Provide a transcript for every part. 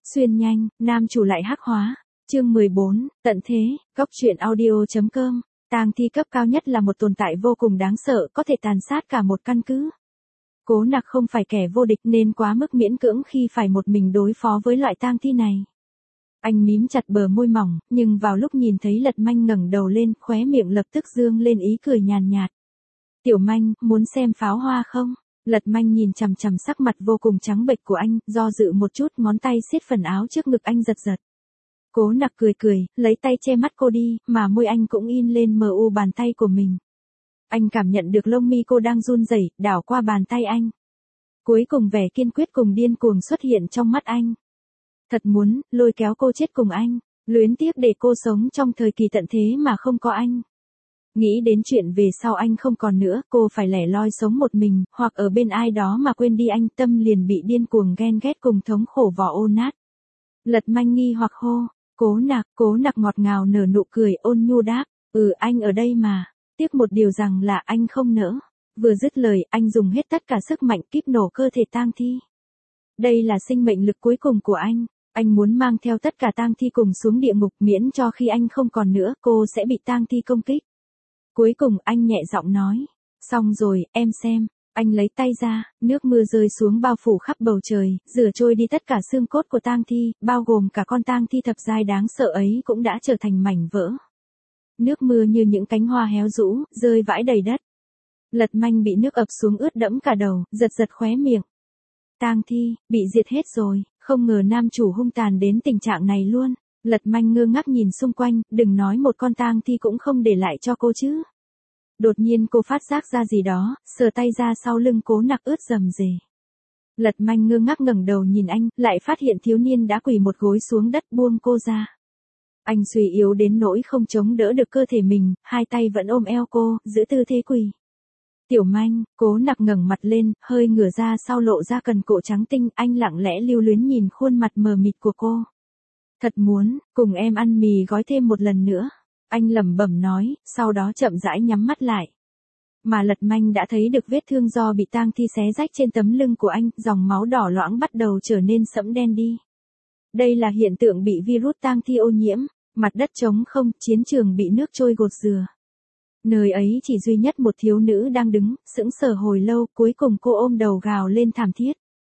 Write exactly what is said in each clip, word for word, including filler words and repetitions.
Xuyên nhanh, nam chủ lại hắc hóa. Chương mười bốn, tận thế, góc truyện audio.com. Tang thi cấp cao nhất là một tồn tại vô cùng đáng sợ, có thể tàn sát cả một căn cứ. Cố Nặc không phải kẻ vô địch nên quá mức miễn cưỡng khi phải một mình đối phó với loại tang thi này. Anh mím chặt bờ môi mỏng, nhưng vào lúc nhìn thấy Lật Manh ngẩng đầu lên, khóe miệng lập tức dương lên ý cười nhàn nhạt. Tiểu Manh, muốn xem pháo hoa không? Lật Manh nhìn chằm chằm sắc mặt vô cùng trắng bệch của anh, do dự một chút, ngón tay siết phần áo trước ngực anh giật giật. Cố Nặc cười cười, lấy tay che mắt cô đi, mà môi anh cũng in lên mờ u bàn tay của mình. Anh cảm nhận được lông mi cô đang run rẩy, đảo qua bàn tay anh. Cuối cùng vẻ kiên quyết cùng điên cuồng xuất hiện trong mắt anh. Thật muốn lôi kéo cô chết cùng anh, luyến tiếc để cô sống trong thời kỳ tận thế mà không có anh. Nghĩ đến chuyện về sau anh không còn nữa, cô phải lẻ loi sống một mình, hoặc ở bên ai đó mà quên đi anh, tâm liền bị điên cuồng ghen ghét cùng thống khổ vò ô nát. Lật Manh nghi hoặc hô, Cố Nặc, Cố Nặc ngọt ngào nở nụ cười ôn nhu đáp, ừ anh ở đây mà, tiếc một điều rằng là anh không nỡ. Vừa dứt lời, anh dùng hết tất cả sức mạnh kíp nổ cơ thể tang thi. Đây là sinh mệnh lực cuối cùng của anh. Anh muốn mang theo tất cả tang thi cùng xuống địa ngục, miễn cho khi anh không còn nữa, cô sẽ bị tang thi công kích. Cuối cùng anh nhẹ giọng nói, xong rồi, em xem. Anh lấy tay ra, nước mưa rơi xuống bao phủ khắp bầu trời, rửa trôi đi tất cả xương cốt của tang thi, bao gồm cả con tang thi thập giai đáng sợ ấy cũng đã trở thành mảnh vỡ. Nước mưa như những cánh hoa héo rũ, rơi vãi đầy đất. Lật Manh bị nước ập xuống ướt đẫm cả đầu, giật giật khóe miệng. Tang thi, bị diệt hết rồi, không ngờ nam chủ hung tàn đến tình trạng này luôn. Lật Manh ngơ ngác nhìn xung quanh, đừng nói một con tang thi cũng không để lại cho cô chứ. Đột nhiên cô phát giác ra gì đó, sờ tay ra sau lưng Cố Nặc ướt rầm rề. Lật Manh ngơ ngác ngẩng đầu nhìn anh, lại phát hiện thiếu niên đã quỳ một gối xuống đất buông cô ra. Anh suy yếu đến nỗi không chống đỡ được cơ thể mình, hai tay vẫn ôm eo cô, giữ tư thế quỳ. Tiểu Manh, Cố Nặc ngẩng mặt lên, hơi ngửa ra sau lộ ra cần cổ trắng tinh, anh lặng lẽ lưu luyến nhìn khuôn mặt mờ mịt của cô. Thật muốn, cùng em ăn mì gói thêm một lần nữa. Anh lẩm bẩm nói, sau đó chậm rãi nhắm mắt lại. Mà Lật Manh đã thấy được vết thương do bị tang thi xé rách trên tấm lưng của anh, dòng máu đỏ loãng bắt đầu trở nên sẫm đen đi. Đây là hiện tượng bị virus tang thi ô nhiễm, mặt đất trống không, chiến trường bị nước trôi gột rửa. Nơi ấy chỉ duy nhất một thiếu nữ đang đứng, sững sờ hồi lâu, cuối cùng cô ôm đầu gào lên thảm thiết.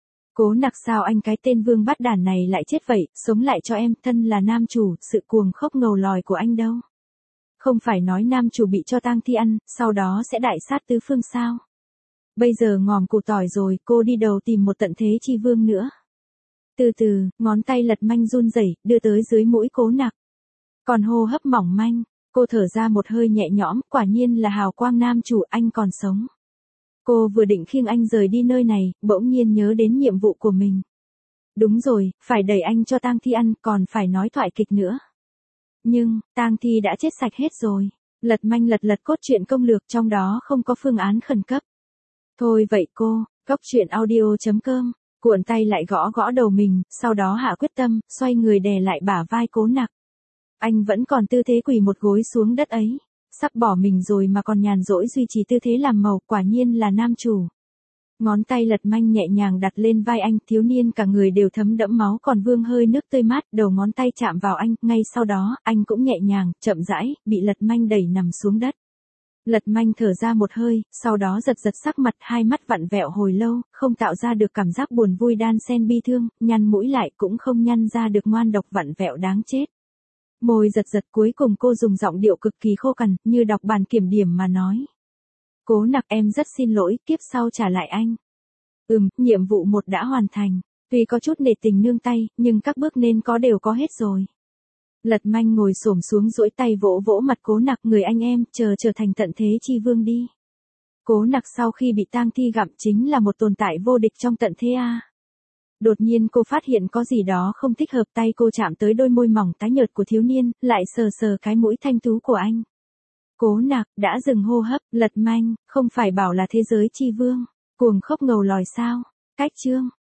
Cố Nặc, sao anh cái tên vương bắt đản này lại chết vậy, sống lại cho em, thân là nam chủ, sự cuồng khốc ngầu lòi của anh đâu. Không phải nói nam chủ bị cho tang thi ăn, sau đó sẽ đại sát tứ phương sao? Bây giờ ngòm củ tỏi rồi, cô đi đầu tìm một tận thế chi vương nữa. Từ từ, ngón tay Lật Manh run rẩy, đưa tới dưới mũi Cố Nặc. Còn hô hấp mỏng manh, cô thở ra một hơi nhẹ nhõm, quả nhiên là hào quang nam chủ, anh còn sống. Cô vừa định khiêng anh rời đi nơi này, bỗng nhiên nhớ đến nhiệm vụ của mình. Đúng rồi, phải đẩy anh cho tang thi ăn, còn phải nói thoại kịch nữa. Nhưng, tang thi đã chết sạch hết rồi. Lật Manh lật lật cốt truyện công lược, trong đó không có phương án khẩn cấp. Thôi vậy cô, góc truyện audio.com, cuộn tay lại gõ gõ đầu mình, sau đó hạ quyết tâm, xoay người đè lại bả vai Cố Nặc. Anh vẫn còn tư thế quỳ một gối xuống đất ấy. Sắp bỏ mình rồi mà còn nhàn rỗi duy trì tư thế làm màu, quả nhiên là nam chủ. Ngón tay Lật Manh nhẹ nhàng đặt lên vai anh, thiếu niên cả người đều thấm đẫm máu còn vương hơi nước tươi mát, đầu ngón tay chạm vào anh, ngay sau đó, anh cũng nhẹ nhàng, chậm rãi, bị Lật Manh đẩy nằm xuống đất. Lật Manh thở ra một hơi, sau đó giật giật sắc mặt, hai mắt vặn vẹo hồi lâu, không tạo ra được cảm giác buồn vui đan xen bi thương, nhăn mũi lại cũng không nhăn ra được ngoan độc vặn vẹo đáng chết. Môi giật giật, cuối cùng cô dùng giọng điệu cực kỳ khô cằn, như đọc bàn kiểm điểm mà nói. Cố Nặc, em rất xin lỗi, kiếp sau trả lại anh. Ừm, nhiệm vụ một đã hoàn thành. Tuy có chút nể tình nương tay, nhưng các bước nên có đều có hết rồi. Lật Manh ngồi xổm xuống duỗi tay vỗ vỗ mặt Cố Nặc, người anh em, chờ trở thành tận thế chi vương đi. Cố Nặc sau khi bị tang thi gặm chính là một tồn tại vô địch trong tận thế a. Đột nhiên cô phát hiện có gì đó không thích hợp, tay cô chạm tới đôi môi mỏng tái nhợt của thiếu niên, lại sờ sờ cái mũi thanh tú của anh. Cố Nặc, đã dừng hô hấp, Lật Manh, không phải bảo là thế giới chi vương, cuồng khốc ngầu lòi sao? Cách chương.